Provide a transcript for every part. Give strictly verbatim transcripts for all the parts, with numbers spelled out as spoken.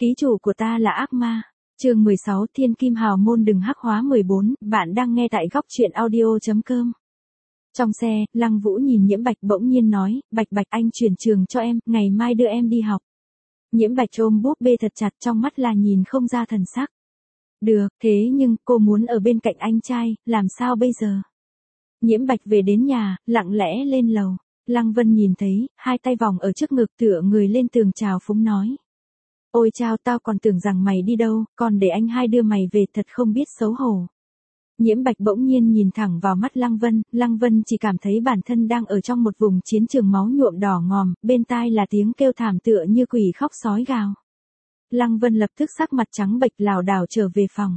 Ký chủ của ta là ác ma. Chương mười sáu Thiên Kim Hào Môn đừng hắc hóa mười bốn, bạn đang nghe tại góc truyện audio.com. Trong xe, Lăng Vũ nhìn Nhiễm Bạch bỗng nhiên nói, Bạch Bạch anh chuyển trường cho em, ngày mai đưa em đi học. Nhiễm Bạch ôm búp bê thật chặt, trong mắt là nhìn không ra thần sắc. Được, thế nhưng cô muốn ở bên cạnh anh trai, làm sao bây giờ? Nhiễm Bạch về đến nhà, lặng lẽ lên lầu. Lăng Vân nhìn thấy, hai tay vòng ở trước ngực tựa người lên tường chào phúng nói. Ôi chao, tao còn tưởng rằng mày đi đâu, còn để anh hai đưa mày về, thật không biết xấu hổ. Nhiễm Bạch bỗng nhiên nhìn thẳng vào mắt Lăng Vân, Lăng Vân chỉ cảm thấy bản thân đang ở trong một vùng chiến trường máu nhuộm đỏ ngòm, bên tai là tiếng kêu thảm tựa như quỷ khóc sói gào. Lăng Vân lập tức sắc mặt trắng bệch lảo đảo trở về phòng.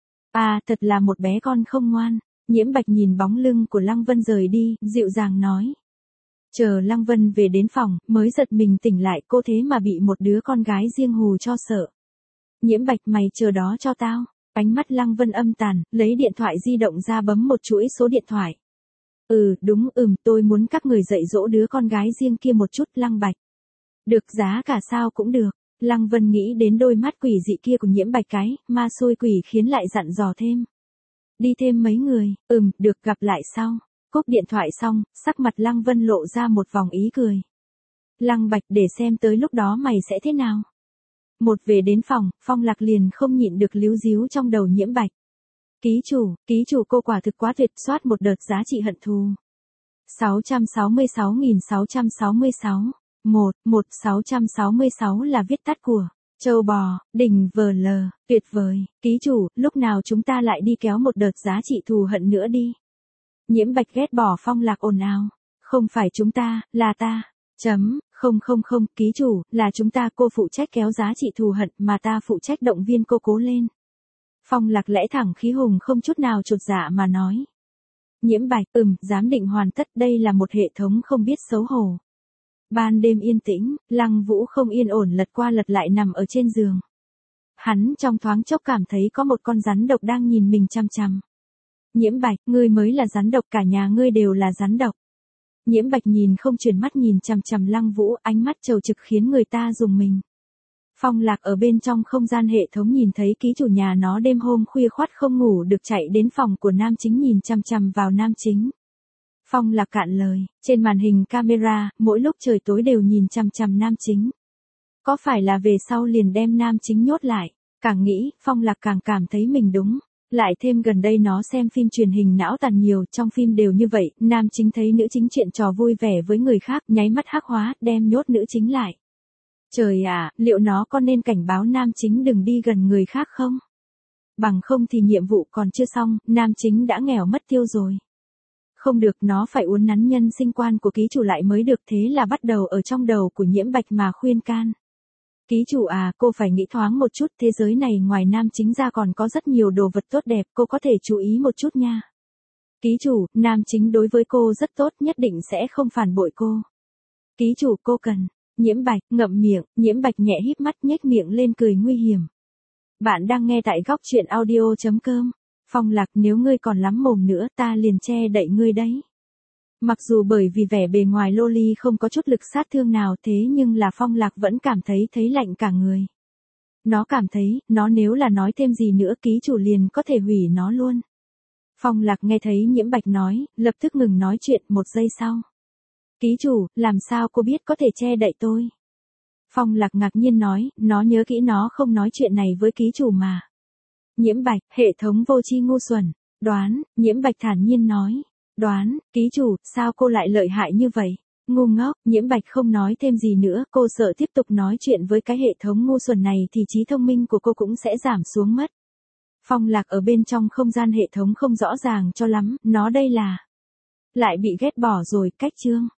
À, thật là một bé con không ngoan. Nhiễm Bạch nhìn bóng lưng của Lăng Vân rời đi, dịu dàng nói. Chờ Lăng Vân về đến phòng, mới giật mình tỉnh lại, cô thế mà bị một đứa con gái riêng hù cho sợ. Nhiễm Bạch, mày chờ đó cho tao. Ánh mắt Lăng Vân âm tàn, lấy điện thoại di động ra bấm một chuỗi số điện thoại. Ừ, đúng, ừm, tôi muốn các người dạy dỗ đứa con gái riêng kia một chút, Lăng Bạch. Được, giá cả sao cũng được. Lăng Vân nghĩ đến đôi mắt quỷ dị kia của Nhiễm Bạch, cái ma xôi quỷ khiến lại dặn dò thêm. Đi thêm mấy người, ừm, được, gặp lại sau. Cúp điện thoại xong, sắc mặt Lăng Vân lộ ra một vòng ý cười. Lăng Bạch, để xem tới lúc đó mày sẽ thế nào. Một về đến phòng, Phong Lạc liền không nhịn được líu díu trong đầu Nhiễm Bạch. Ký chủ, ký chủ cô quả thực quá tuyệt, soát một đợt giá trị hận thù. sáu trăm sáu mươi sáu nghìn sáu trăm sáu mươi sáu. một, một sáu trăm sáu mươi sáu là viết tắt của châu bò, đỉnh vờ lờ, tuyệt vời. Ký chủ, lúc nào chúng ta lại đi kéo một đợt giá trị thù hận nữa đi. Nhiễm Bạch ghét bỏ Phong Lạc ồn ào. Không phải chúng ta, là ta. Chấm, không không không, ký chủ, là chúng ta, cô phụ trách kéo giá trị thù hận, mà ta phụ trách động viên cô cố lên. Phong Lạc lẽ thẳng khí hùng không chút nào chột dạ mà nói. Nhiễm Bạch, ừm, giám định hoàn tất, đây là một hệ thống không biết xấu hổ. Ban đêm yên tĩnh, Lăng Vũ không yên ổn lật qua lật lại nằm ở trên giường. Hắn trong thoáng chốc cảm thấy có một con rắn độc đang nhìn mình chằm chằm. Nhiễm Bạch, ngươi mới là rắn độc, cả nhà ngươi đều là rắn độc. Nhiễm Bạch nhìn không chuyển mắt nhìn chằm chằm Lăng Vũ, ánh mắt trầu trực khiến người ta rùng mình. Phong Lạc ở bên trong không gian hệ thống nhìn thấy ký chủ nhà nó đêm hôm khuya khoắt không ngủ được chạy đến phòng của nam chính nhìn chằm chằm vào nam chính. Phong Lạc cạn lời, trên màn hình camera, mỗi lúc trời tối đều nhìn chằm chằm nam chính. Có phải là về sau liền đem nam chính nhốt lại? Càng nghĩ, Phong Lạc càng cảm thấy mình đúng. Lại thêm gần đây nó xem phim truyền hình não tàn nhiều, trong phim đều như vậy, nam chính thấy nữ chính chuyện trò vui vẻ với người khác, nháy mắt hắc hóa, đem nhốt nữ chính lại. Trời ạ, liệu nó có nên cảnh báo nam chính đừng đi gần người khác không? Bằng không thì nhiệm vụ còn chưa xong, nam chính đã nghèo mất tiêu rồi. Không được, nó phải uốn nắn nhân sinh quan của ký chủ lại mới được, thế là bắt đầu ở trong đầu của Nhiễm Bạch mà khuyên can. Ký chủ à, cô phải nghĩ thoáng một chút, thế giới này ngoài nam chính ra còn có rất nhiều đồ vật tốt đẹp, cô có thể chú ý một chút nha. Ký chủ, nam chính đối với cô rất tốt, nhất định sẽ không phản bội cô. Ký chủ, cô cần. Nhiễm Bạch, ngậm miệng, Nhiễm Bạch nhẹ híp mắt nhếch miệng lên cười nguy hiểm. Bạn đang nghe tại góc truyện audio.com. Phong Lạc, nếu ngươi còn lắm mồm nữa, ta liền che đậy ngươi đấy. Mặc dù bởi vì vẻ bề ngoài loli không có chút lực sát thương nào, thế nhưng là Phong Lạc vẫn cảm thấy thấy lạnh cả người. Nó cảm thấy, nó nếu là nói thêm gì nữa ký chủ liền có thể hủy nó luôn. Phong Lạc nghe thấy Nhiễm Bạch nói, lập tức ngừng nói chuyện, một giây sau. Ký chủ, làm sao cô biết có thể che đậy tôi? Phong Lạc ngạc nhiên nói, nó nhớ kỹ nó không nói chuyện này với ký chủ mà. Nhiễm Bạch, hệ thống vô tri ngu xuẩn. Đoán, Nhiễm Bạch thản nhiên nói. Đoán, ký chủ, sao cô lại lợi hại như vậy? Ngu ngốc, Nhiễm Bạch không nói thêm gì nữa, cô sợ tiếp tục nói chuyện với cái hệ thống ngu xuẩn này thì trí thông minh của cô cũng sẽ giảm xuống mất. Phong Lạc ở bên trong không gian hệ thống không rõ ràng cho lắm, nó đây là... Lại bị ghét bỏ rồi, cách chương.